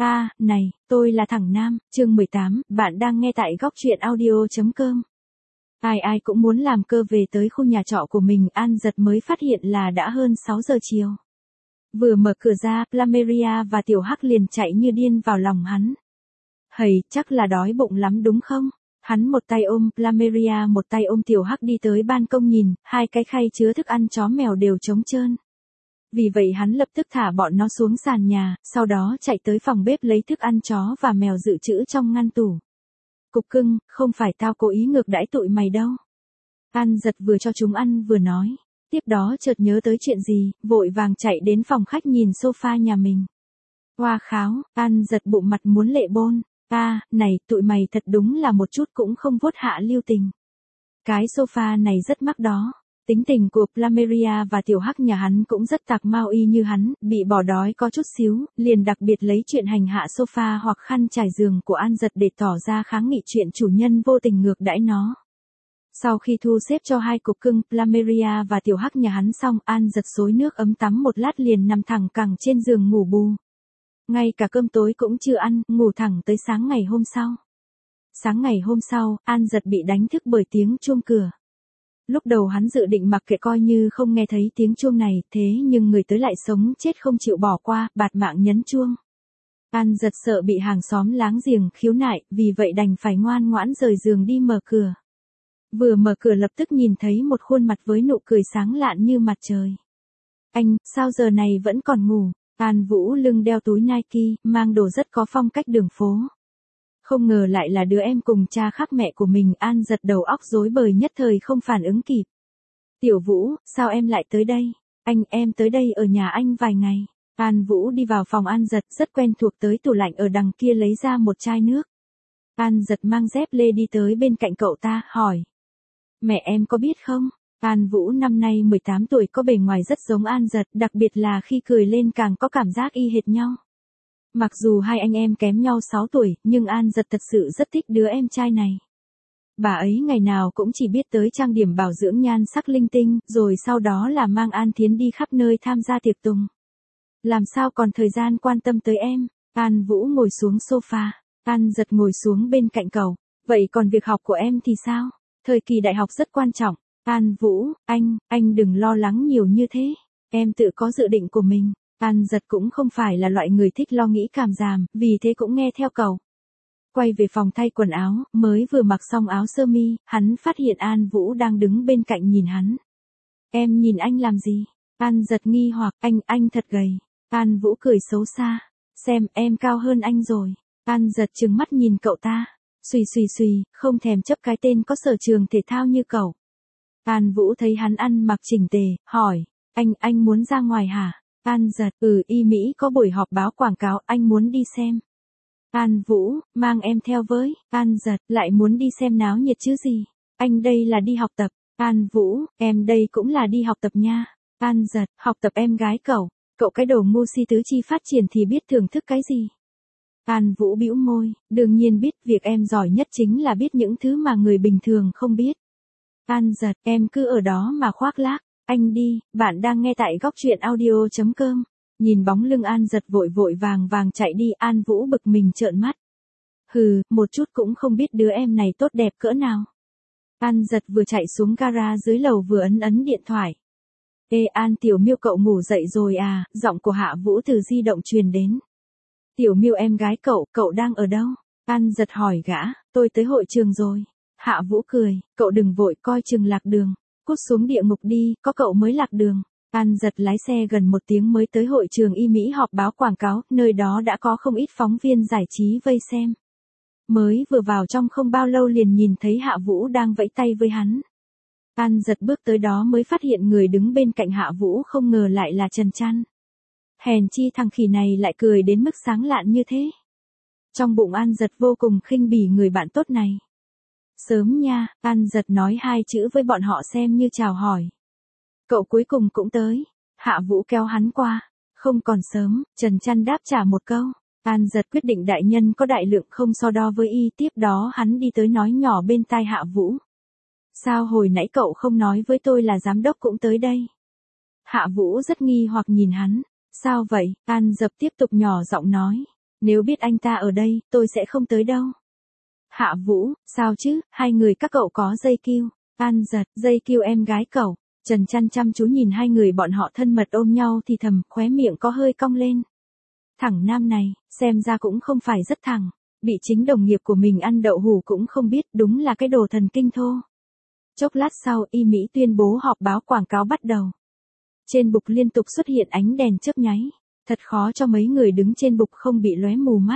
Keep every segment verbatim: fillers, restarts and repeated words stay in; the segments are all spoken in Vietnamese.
À, này, tôi là thằng Nam, chương mười tám, bạn đang nghe tại góc truyện audio.com. Ai ai cũng muốn làm cơ về tới khu nhà trọ của mình, An giật mới phát hiện là đã hơn sáu giờ chiều. Vừa mở cửa ra, Plumeria và Tiểu Hắc liền chạy như điên vào lòng hắn. Hầy, chắc là đói bụng lắm đúng không? Hắn một tay ôm Plumeria, một tay ôm Tiểu Hắc đi tới ban công nhìn, hai cái khay chứa thức ăn chó mèo đều trống trơn. Vì vậy hắn lập tức thả bọn nó xuống sàn nhà, sau đó chạy tới phòng bếp lấy thức ăn chó và mèo dự trữ trong ngăn tủ. Cục cưng, không phải tao cố ý ngược đãi tụi mày đâu. An giật vừa cho chúng ăn vừa nói. Tiếp đó chợt nhớ tới chuyện gì, vội vàng chạy đến phòng khách nhìn sofa nhà mình. Hoa kháo, An giật bụng mặt muốn lệ bôn. À, này, tụi mày thật đúng là một chút cũng không vuốt hạ lưu tình. Cái sofa này rất mắc đó. Tính tình của Plumeria và Tiểu Hắc nhà hắn cũng rất tạc mau y như hắn, bị bỏ đói có chút xíu, liền đặc biệt lấy chuyện hành hạ sofa hoặc khăn trải giường của An giật để tỏ ra kháng nghị chuyện chủ nhân vô tình ngược đãi nó. Sau khi thu xếp cho hai cục cưng Plumeria và Tiểu Hắc nhà hắn xong, An giật xối nước ấm tắm một lát liền nằm thẳng cẳng trên giường ngủ bù. Ngay cả cơm tối cũng chưa ăn, ngủ thẳng tới sáng ngày hôm sau. Sáng ngày hôm sau, An giật bị đánh thức bởi tiếng chuông cửa. Lúc đầu hắn dự định mặc kệ coi như không nghe thấy tiếng chuông này, thế nhưng người tới lại sống chết không chịu bỏ qua, bạt mạng nhấn chuông. An giật sợ bị hàng xóm láng giềng khiếu nại, vì vậy đành phải ngoan ngoãn rời giường đi mở cửa. Vừa mở cửa lập tức nhìn thấy một khuôn mặt với nụ cười sáng lạn như mặt trời. Anh, sao giờ này vẫn còn ngủ? An Vũ lưng đeo túi Nike, mang đồ rất có phong cách đường phố. Không ngờ lại là đứa em cùng cha khác mẹ của mình, An giật đầu óc rối bời nhất thời không phản ứng kịp. Tiểu Vũ, sao em lại tới đây? Anh, em tới đây ở nhà anh vài ngày. An Vũ đi vào phòng An giật, rất quen thuộc tới tủ lạnh ở đằng kia lấy ra một chai nước. An giật mang dép lê đi tới bên cạnh cậu ta, hỏi. Mẹ em có biết không? An Vũ năm nay mười tám tuổi, có bề ngoài rất giống An giật, đặc biệt là khi cười lên càng có cảm giác y hệt nhau. Mặc dù hai anh em kém nhau sáu tuổi, nhưng An giật thật sự rất thích đứa em trai này. Bà ấy ngày nào cũng chỉ biết tới trang điểm bảo dưỡng nhan sắc linh tinh, rồi sau đó là mang An Thiến đi khắp nơi tham gia tiệc tùng. Làm sao còn thời gian quan tâm tới em? An Vũ ngồi xuống sofa, An giật ngồi xuống bên cạnh cậu. Vậy còn việc học của em thì sao? Thời kỳ đại học rất quan trọng. An Vũ, anh, anh đừng lo lắng nhiều như thế. Em tự có dự định của mình. An giật cũng không phải là loại người thích lo nghĩ cảm giảm, vì thế cũng nghe theo cậu. Quay về phòng thay quần áo, mới vừa mặc xong áo sơ mi, hắn phát hiện An Vũ đang đứng bên cạnh nhìn hắn. Em nhìn anh làm gì? An giật nghi hoặc, anh, anh thật gầy. An Vũ cười xấu xa. Xem, em cao hơn anh rồi. An giật trừng mắt nhìn cậu ta. Xùy xùy xùy, không thèm chấp cái tên có sở trường thể thao như cậu. An Vũ thấy hắn ăn mặc chỉnh tề, hỏi. Anh, anh muốn ra ngoài hả? An giật, ừ, y Mỹ có buổi họp báo quảng cáo, anh muốn đi xem. An Vũ, mang em theo với. An giật, lại muốn đi xem náo nhiệt chứ gì. Anh đây là đi học tập. An Vũ, em đây cũng là đi học tập nha. An giật, học tập em gái cậu. Cậu cái đồ ngu si tứ chi phát triển thì biết thưởng thức cái gì. An Vũ bĩu môi, đương nhiên biết, việc em giỏi nhất chính là biết những thứ mà người bình thường không biết. An giật, em cứ ở đó mà khoác lác. Anh đi, bạn đang nghe tại góc truyện audio.com. Nhìn bóng lưng An giật vội vội vàng vàng chạy đi, An Vũ bực mình trợn mắt. Hừ, một chút cũng không biết đứa em này tốt đẹp cỡ nào. An giật vừa chạy xuống gara dưới lầu vừa ấn ấn điện thoại. Ê An Tiểu Miêu, cậu ngủ dậy rồi à? Giọng của Hạ Vũ từ di động truyền đến. Tiểu Miêu em gái cậu, cậu đang ở đâu? An giật hỏi gã. Tôi tới hội trường rồi. Hạ Vũ cười, cậu đừng vội, coi chừng lạc đường. Cút xuống địa ngục đi, có cậu mới lạc đường. An giật lái xe gần một tiếng mới tới hội trường y Mỹ họp báo quảng cáo, nơi đó đã có không ít phóng viên giải trí vây xem. Mới vừa vào trong không bao lâu liền nhìn thấy Hạ Vũ đang vẫy tay với hắn. An giật bước tới đó mới phát hiện người đứng bên cạnh Hạ Vũ không ngờ lại là Trần Trăn. Hèn chi thằng khỉ này lại cười đến mức sáng lạn như thế. Trong bụng An giật vô cùng khinh bỉ người bạn tốt này. Sớm nha, An giật nói hai chữ với bọn họ xem như chào hỏi. Cậu cuối cùng cũng tới. Hạ Vũ kéo hắn qua. Không còn sớm, Trần Trăn đáp trả một câu. An giật quyết định đại nhân có đại lượng không so đo với y, tiếp đó hắn đi tới nói nhỏ bên tai Hạ Vũ. Sao hồi nãy cậu không nói với tôi là giám đốc cũng tới đây? Hạ Vũ rất nghi hoặc nhìn hắn. Sao vậy? An giật tiếp tục nhỏ giọng nói. Nếu biết anh ta ở đây, tôi sẽ không tới đâu. Hạ Vũ, sao chứ, hai người các cậu có dây kiu. An Giật, dây kiu em gái cậu. Trần Chăn chăm chú nhìn hai người bọn họ thân mật ôm nhau thì thầm, khóe miệng có hơi cong lên. Thằng nam này, xem ra cũng không phải rất thẳng. Bị chính đồng nghiệp của mình ăn đậu hủ cũng không biết, đúng là cái đồ thần kinh thô. Chốc lát sau, Y Mỹ tuyên bố họp báo quảng cáo bắt đầu. Trên bục liên tục xuất hiện ánh đèn chớp nháy. Thật khó cho mấy người đứng trên bục không bị lóe mù mắt.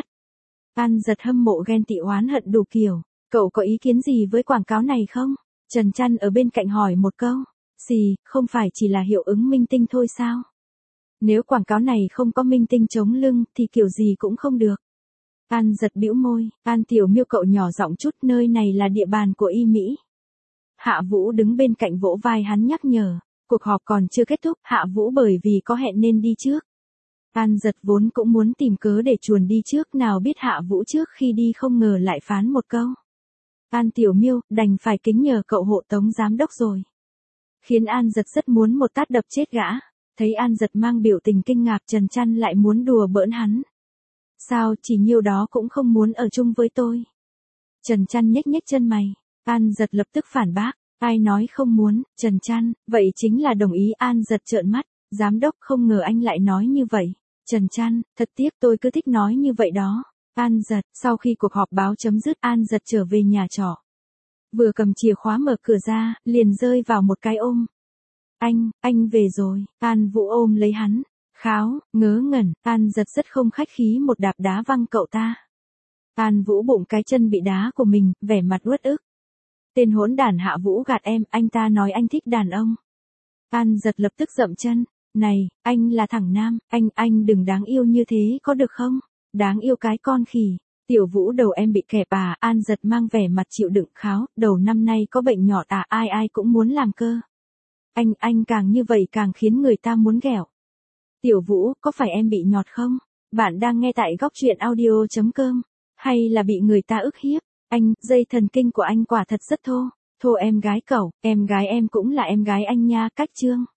An Giật hâm mộ ghen tị oán hận đủ kiểu. Cậu có ý kiến gì với quảng cáo này không? Trần Chăn ở bên cạnh hỏi một câu. Gì, không phải chỉ là hiệu ứng minh tinh thôi sao? Nếu quảng cáo này không có minh tinh chống lưng thì kiểu gì cũng không được. An Giật bĩu môi, An Tiểu Miêu cậu nhỏ giọng chút, nơi này là địa bàn của Y Mỹ. Hạ Vũ đứng bên cạnh vỗ vai hắn nhắc nhở, cuộc họp còn chưa kết thúc, Hạ Vũ bởi vì có hẹn nên đi trước. An Giật vốn cũng muốn tìm cớ để chuồn đi trước, nào biết Hạ Vũ trước khi đi không ngờ lại phán một câu. An Tiểu Miêu, đành phải kính nhờ cậu hộ tống giám đốc rồi. Khiến An Giật rất muốn một tát đập chết gã. Thấy An Giật mang biểu tình kinh ngạc, Trần Chăn lại muốn đùa bỡn hắn. Sao, chỉ nhiêu đó cũng không muốn ở chung với tôi? Trần Chăn nhếch nhếch chân mày. An Giật lập tức phản bác. Ai nói không muốn, Trần Chăn, vậy chính là đồng ý. An Giật trợn mắt. Giám đốc, không ngờ anh lại nói như vậy. Trần Chăn, thật tiếc, tôi cứ thích nói như vậy đó. An Giật, sau khi cuộc họp báo chấm dứt, An Giật trở về nhà trọ. Vừa cầm chìa khóa mở cửa ra, liền rơi vào một cái ôm. Anh, anh về rồi. An Vũ ôm lấy hắn. Kháo, ngớ ngẩn, An Giật rất không khách khí một đạp đá văng cậu ta. An Vũ bụng cái chân bị đá của mình, vẻ mặt uất ức. Tên hỗn đản Hạ Vũ gạt em, anh ta nói anh thích đàn ông. An Giật lập tức dậm chân. Này, anh là thằng nam, anh, anh đừng đáng yêu như thế có được không? Đáng yêu cái con khỉ. Tiểu Vũ đầu em bị kẹp à? An Giật mang vẻ mặt chịu đựng. Kháo, đầu năm nay có bệnh nhọt à? Ai ai cũng muốn làm cơ. Anh, anh càng như vậy càng khiến người ta muốn ghẹo. Tiểu Vũ, có phải em bị nhọt không? Bạn đang nghe tại góc truyện audio chấm com. Hay là bị người ta ức hiếp? Anh, dây thần kinh của anh quả thật rất thô. Thô em gái cậu, em gái em cũng là em gái anh nha, cách chương.